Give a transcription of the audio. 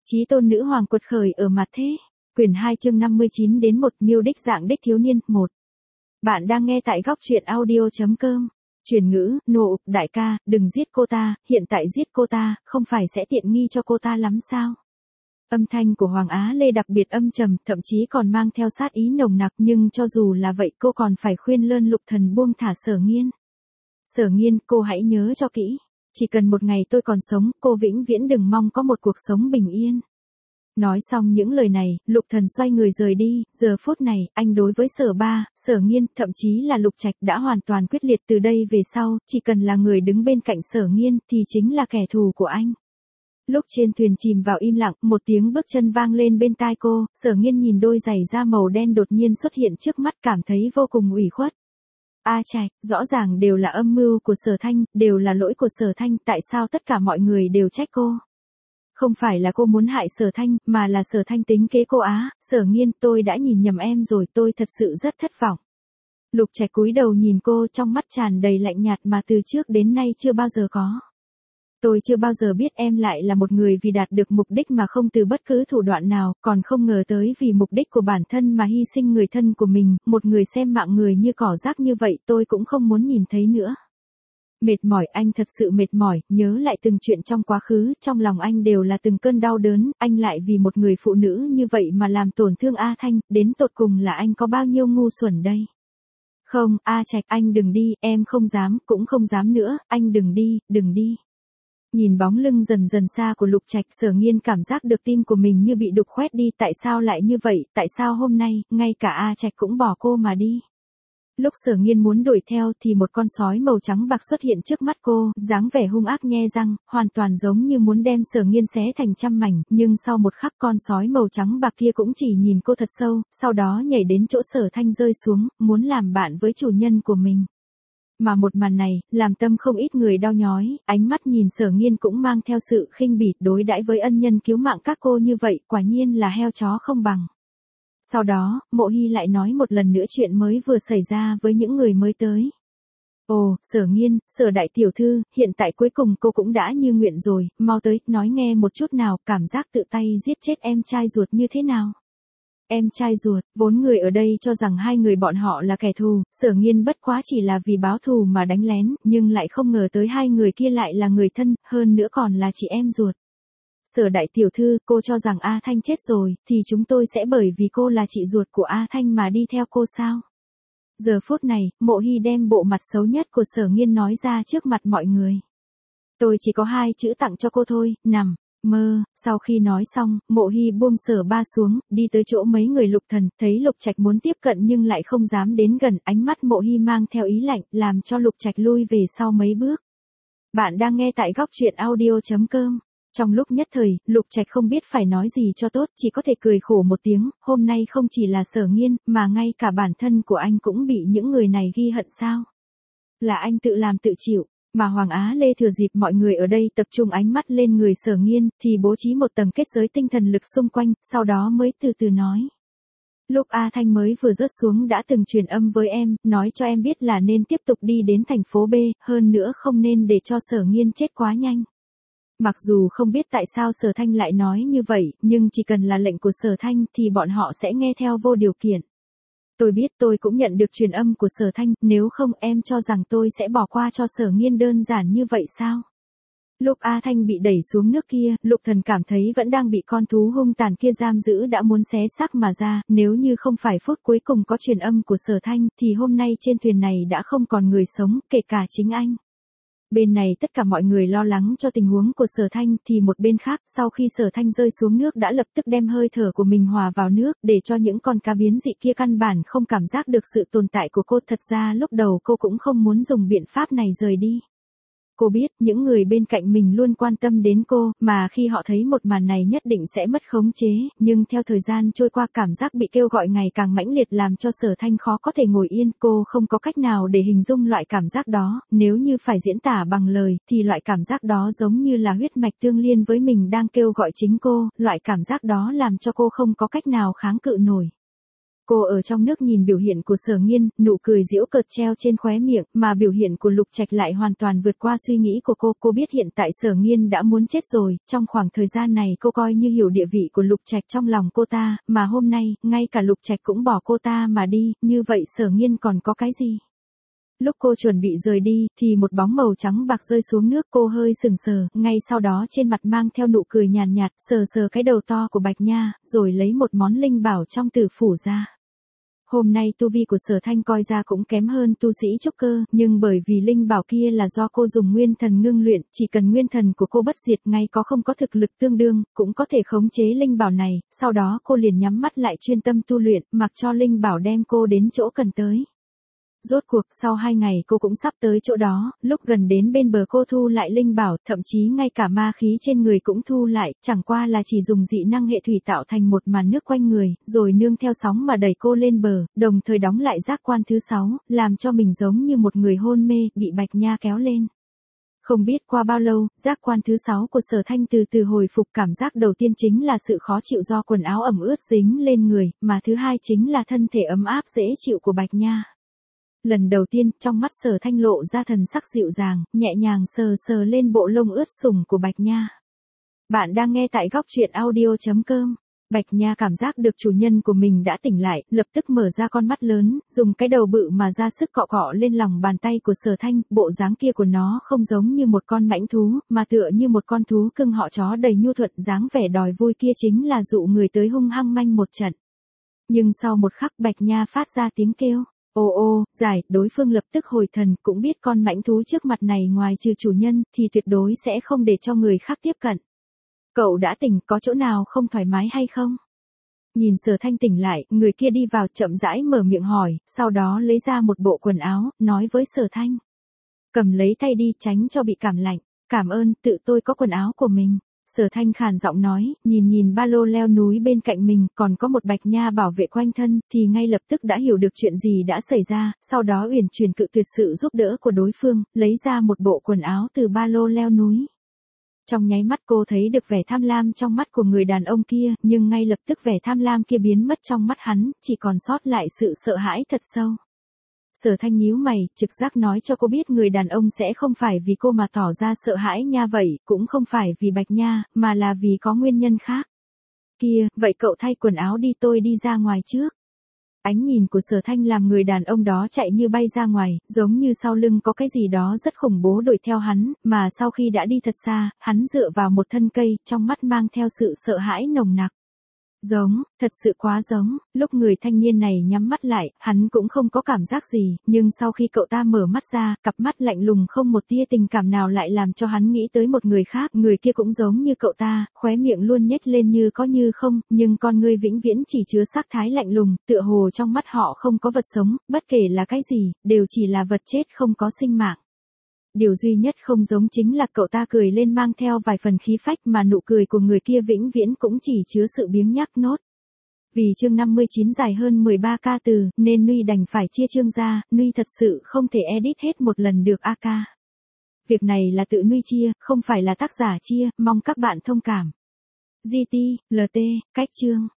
Chí tôn nữ hoàng quật khởi ở mặt thế. Quyển 2 chương 59 đến 1 miêu đích dạng đích thiếu niên 1. Bạn đang nghe tại góc truyện audio.com. Truyền ngữ, nộ, đại ca, đừng giết cô ta, hiện tại giết cô ta, không phải sẽ tiện nghi cho cô ta lắm sao? Âm thanh của Hoàng Á Lê đặc biệt âm trầm, thậm chí còn mang theo sát ý nồng nặc, nhưng cho dù là vậy cô còn phải khuyên lơn Lục Thần buông thả Sở Nghiên. Sở Nghiên, cô hãy nhớ cho kỹ. Chỉ cần một ngày tôi còn sống, cô vĩnh viễn đừng mong có một cuộc sống bình yên. Nói xong những lời này, Lục Thần xoay người rời đi, giờ phút này, anh đối với Sở Ba, Sở Nghiên, thậm chí là Lục Trạch đã hoàn toàn quyết liệt từ đây về sau, chỉ cần là người đứng bên cạnh Sở Nghiên thì chính là kẻ thù của anh. Lúc trên thuyền chìm vào im lặng, một tiếng bước chân vang lên bên tai cô, Sở Nghiên nhìn đôi giày da màu đen đột nhiên xuất hiện trước mắt cảm thấy vô cùng ủy khuất. A Trạch, rõ ràng đều là âm mưu của Sở Thanh, đều là lỗi của Sở Thanh, tại sao tất cả mọi người đều trách cô? Không phải là cô muốn hại Sở Thanh, mà là Sở Thanh tính kế cô á. Sở Nghiên, tôi đã nhìn nhầm em rồi, tôi thật sự rất thất vọng. Lục Trạch cúi đầu nhìn cô, trong mắt tràn đầy lạnh nhạt mà từ trước đến nay chưa bao giờ có. Tôi chưa bao giờ biết em lại là một người vì đạt được mục đích mà không từ bất cứ thủ đoạn nào, còn không ngờ tới vì mục đích của bản thân mà hy sinh người thân của mình, một người xem mạng người như cỏ rác như vậy tôi cũng không muốn nhìn thấy nữa. Mệt mỏi, anh thật sự mệt mỏi, nhớ lại từng chuyện trong quá khứ, trong lòng anh đều là từng cơn đau đớn, anh lại vì một người phụ nữ như vậy mà làm tổn thương A Thanh, đến tột cùng là anh có bao nhiêu ngu xuẩn đây. Không, A Trạch, anh đừng đi, em không dám, cũng không dám nữa, anh đừng đi, đừng đi. Nhìn bóng lưng dần dần xa của Lục Trạch, Sở Nghiên cảm giác được tim của mình như bị đục khoét đi, tại sao lại như vậy, tại sao hôm nay, ngay cả A Trạch cũng bỏ cô mà đi. Lúc Sở Nghiên muốn đuổi theo thì một con sói màu trắng bạc xuất hiện trước mắt cô, dáng vẻ hung ác nhe răng, hoàn toàn giống như muốn đem Sở Nghiên xé thành trăm mảnh, nhưng sau một khắc con sói màu trắng bạc kia cũng chỉ nhìn cô thật sâu, sau đó nhảy đến chỗ Sở Thanh rơi xuống, muốn làm bạn với chủ nhân của mình. Mà một màn này, làm tâm không ít người đau nhói, ánh mắt nhìn Sở Nghiên cũng mang theo sự khinh bỉ, đối đãi với ân nhân cứu mạng các cô như vậy, quả nhiên là heo chó không bằng. Sau đó, Mộ Hy lại nói một lần nữa chuyện mới vừa xảy ra với những người mới tới. Ồ, Sở Nghiên, Sở đại tiểu thư, hiện tại cuối cùng cô cũng đã như nguyện rồi, mau tới, nói nghe một chút nào, cảm giác tự tay giết chết em trai ruột như thế nào? Em trai ruột, vốn người ở đây cho rằng hai người bọn họ là kẻ thù, Sở Nghiên bất quá chỉ là vì báo thù mà đánh lén, nhưng lại không ngờ tới hai người kia lại là người thân, hơn nữa còn là chị em ruột. Sở đại tiểu thư, cô cho rằng A Thanh chết rồi, thì chúng tôi sẽ bởi vì cô là chị ruột của A Thanh mà đi theo cô sao? Giờ phút này, Mộ Hy đem bộ mặt xấu nhất của Sở Nghiên nói ra trước mặt mọi người. Tôi chỉ có 2 chữ tặng cho cô thôi, nằm mơ. Sau khi nói xong, Mộ Hy buông Sở Ba xuống, đi tới chỗ mấy người Lục Thần, thấy Lục Trạch muốn tiếp cận nhưng lại không dám đến gần, ánh mắt Mộ Hy mang theo ý lạnh, làm cho Lục Trạch lui về sau mấy bước. Bạn đang nghe tại góc truyện audio.com. Trong lúc nhất thời, Lục Trạch không biết phải nói gì cho tốt, chỉ có thể cười khổ một tiếng, hôm nay không chỉ là Sở Nghiên, mà ngay cả bản thân của anh cũng bị những người này ghi hận sao? Là anh tự làm tự chịu. Mà Hoàng Á Lê thừa dịp mọi người ở đây tập trung ánh mắt lên người Sở Nghiên, thì bố trí một tầng kết giới tinh thần lực xung quanh, sau đó mới từ từ nói. Lúc A Thanh mới vừa rớt xuống đã từng truyền âm với em, nói cho em biết là nên tiếp tục đi đến thành phố B, hơn nữa không nên để cho Sở Nghiên chết quá nhanh. Mặc dù không biết tại sao Sở Thanh lại nói như vậy, nhưng chỉ cần là lệnh của Sở Thanh thì bọn họ sẽ nghe theo vô điều kiện. Tôi biết, tôi cũng nhận được truyền âm của Sở Thanh, nếu không em cho rằng tôi sẽ bỏ qua cho Sở Nghiên đơn giản như vậy sao? Lúc A Thanh bị đẩy xuống nước kia, Lục Thần cảm thấy vẫn đang bị con thú hung tàn kia giam giữ đã muốn xé xác mà ra, nếu như không phải phút cuối cùng có truyền âm của Sở Thanh thì hôm nay trên thuyền này đã không còn người sống, kể cả chính anh. Bên này tất cả mọi người lo lắng cho tình huống của Sở Thanh thì một bên khác sau khi Sở Thanh rơi xuống nước đã lập tức đem hơi thở của mình hòa vào nước để cho những con cá biến dị kia căn bản không cảm giác được sự tồn tại của cô. Thật ra lúc đầu cô cũng không muốn dùng biện pháp này rời đi. Cô biết những người bên cạnh mình luôn quan tâm đến cô, mà khi họ thấy một màn này nhất định sẽ mất khống chế, nhưng theo thời gian trôi qua cảm giác bị kêu gọi ngày càng mãnh liệt làm cho Sở Thanh khó có thể ngồi yên, cô không có cách nào để hình dung loại cảm giác đó, nếu như phải diễn tả bằng lời, thì loại cảm giác đó giống như là huyết mạch tương liên với mình đang kêu gọi chính cô, loại cảm giác đó làm cho cô không có cách nào kháng cự nổi. Cô ở trong nước nhìn biểu hiện của Sở Nghiên, nụ cười giễu cợt treo trên khóe miệng, mà biểu hiện của Lục Trạch lại hoàn toàn vượt qua suy nghĩ của cô biết hiện tại Sở Nghiên đã muốn chết rồi, trong khoảng thời gian này cô coi như hiểu địa vị của Lục Trạch trong lòng cô ta, mà hôm nay, ngay cả Lục Trạch cũng bỏ cô ta mà đi, như vậy Sở Nghiên còn có cái gì? Lúc cô chuẩn bị rời đi, thì một bóng màu trắng bạc rơi xuống nước, cô hơi sừng sờ, ngay sau đó trên mặt mang theo nụ cười nhàn nhạt, sờ cái đầu to của Bạch Nha, rồi lấy một món linh bảo trong tử phủ ra. Hôm nay tu vi của Sở Thanh coi ra cũng kém hơn tu sĩ trúc cơ, nhưng bởi vì linh bảo kia là do cô dùng nguyên thần ngưng luyện, chỉ cần nguyên thần của cô bất diệt, ngay có không có thực lực tương đương, cũng có thể khống chế linh bảo này, sau đó cô liền nhắm mắt lại chuyên tâm tu luyện, mặc cho linh bảo đem cô đến chỗ cần tới. Rốt cuộc, sau 2 ngày cô cũng sắp tới chỗ đó, lúc gần đến bên bờ cô thu lại linh bảo, thậm chí ngay cả ma khí trên người cũng thu lại, chẳng qua là chỉ dùng dị năng hệ thủy tạo thành một màn nước quanh người, rồi nương theo sóng mà đẩy cô lên bờ, đồng thời đóng lại giác quan thứ 6, làm cho mình giống như một người hôn mê, bị Bạch Nha kéo lên. Không biết qua bao lâu, giác quan thứ 6 của Sở Thanh từ từ hồi phục, cảm giác đầu tiên chính là sự khó chịu do quần áo ẩm ướt dính lên người, mà thứ hai chính là thân thể ấm áp dễ chịu của Bạch Nha. Lần đầu tiên, trong mắt Sở Thanh lộ ra thần sắc dịu dàng, nhẹ nhàng sờ lên bộ lông ướt sũng của Bạch Nha. Bạn đang nghe tại góc truyện audio.com. Bạch Nha cảm giác được chủ nhân của mình đã tỉnh lại, lập tức mở ra con mắt lớn, dùng cái đầu bự mà ra sức cọ cọ lên lòng bàn tay của Sở Thanh, bộ dáng kia của nó không giống như một con mãnh thú, mà tựa như một con thú cưng họ chó đầy nhu thuận, dáng vẻ đòi vui kia chính là dụ người tới hung hăng manh một trận. Nhưng sau một khắc Bạch Nha phát ra tiếng kêu. Ô, giải, đối phương lập tức hồi thần, cũng biết con mãnh thú trước mặt này ngoài trừ chủ nhân, thì tuyệt đối sẽ không để cho người khác tiếp cận. Cậu đã tỉnh, có chỗ nào không thoải mái hay không? Nhìn Sở Thanh tỉnh lại, người kia đi vào chậm rãi mở miệng hỏi, sau đó lấy ra một bộ quần áo, nói với Sở Thanh. Cầm lấy tay đi, tránh cho bị cảm lạnh. Cảm ơn, tự tôi có quần áo của mình. Sở Thanh khàn giọng nói, nhìn ba lô leo núi bên cạnh mình, còn có một Bạch Nha bảo vệ quanh thân, thì ngay lập tức đã hiểu được chuyện gì đã xảy ra, sau đó uyển chuyển cự tuyệt sự giúp đỡ của đối phương, lấy ra một bộ quần áo từ ba lô leo núi. Trong nháy mắt cô thấy được vẻ tham lam trong mắt của người đàn ông kia, nhưng ngay lập tức vẻ tham lam kia biến mất trong mắt hắn, chỉ còn sót lại sự sợ hãi thật sâu. Sở Thanh nhíu mày, trực giác nói cho cô biết người đàn ông sẽ không phải vì cô mà tỏ ra sợ hãi nha, vậy, cũng không phải vì Bạch Nha, mà là vì có nguyên nhân khác. Kia, vậy cậu thay quần áo đi, tôi đi ra ngoài trước. Ánh nhìn của Sở Thanh làm người đàn ông đó chạy như bay ra ngoài, giống như sau lưng có cái gì đó rất khủng bố đuổi theo hắn, mà sau khi đã đi thật xa, hắn dựa vào một thân cây, trong mắt mang theo sự sợ hãi nồng nặc. Giống, thật sự quá giống, lúc người thanh niên này nhắm mắt lại, hắn cũng không có cảm giác gì, nhưng sau khi cậu ta mở mắt ra, cặp mắt lạnh lùng không một tia tình cảm nào lại làm cho hắn nghĩ tới một người khác, người kia cũng giống như cậu ta, khóe miệng luôn nhếch lên như có như không, nhưng con ngươi vĩnh viễn chỉ chứa sắc thái lạnh lùng, tựa hồ trong mắt họ không có vật sống, bất kể là cái gì, đều chỉ là vật chết không có sinh mạng. Điều duy nhất không giống chính là cậu ta cười lên mang theo vài phần khí phách, mà nụ cười của người kia vĩnh viễn cũng chỉ chứa sự biếng nhác nốt. Vì chương 59 dài hơn 13k từ, nên Nuy đành phải chia chương ra, Nuy thật sự không thể edit hết một lần được AK. Việc này là tự Nuy chia, không phải là tác giả chia, mong các bạn thông cảm. GT, LT, cách chương.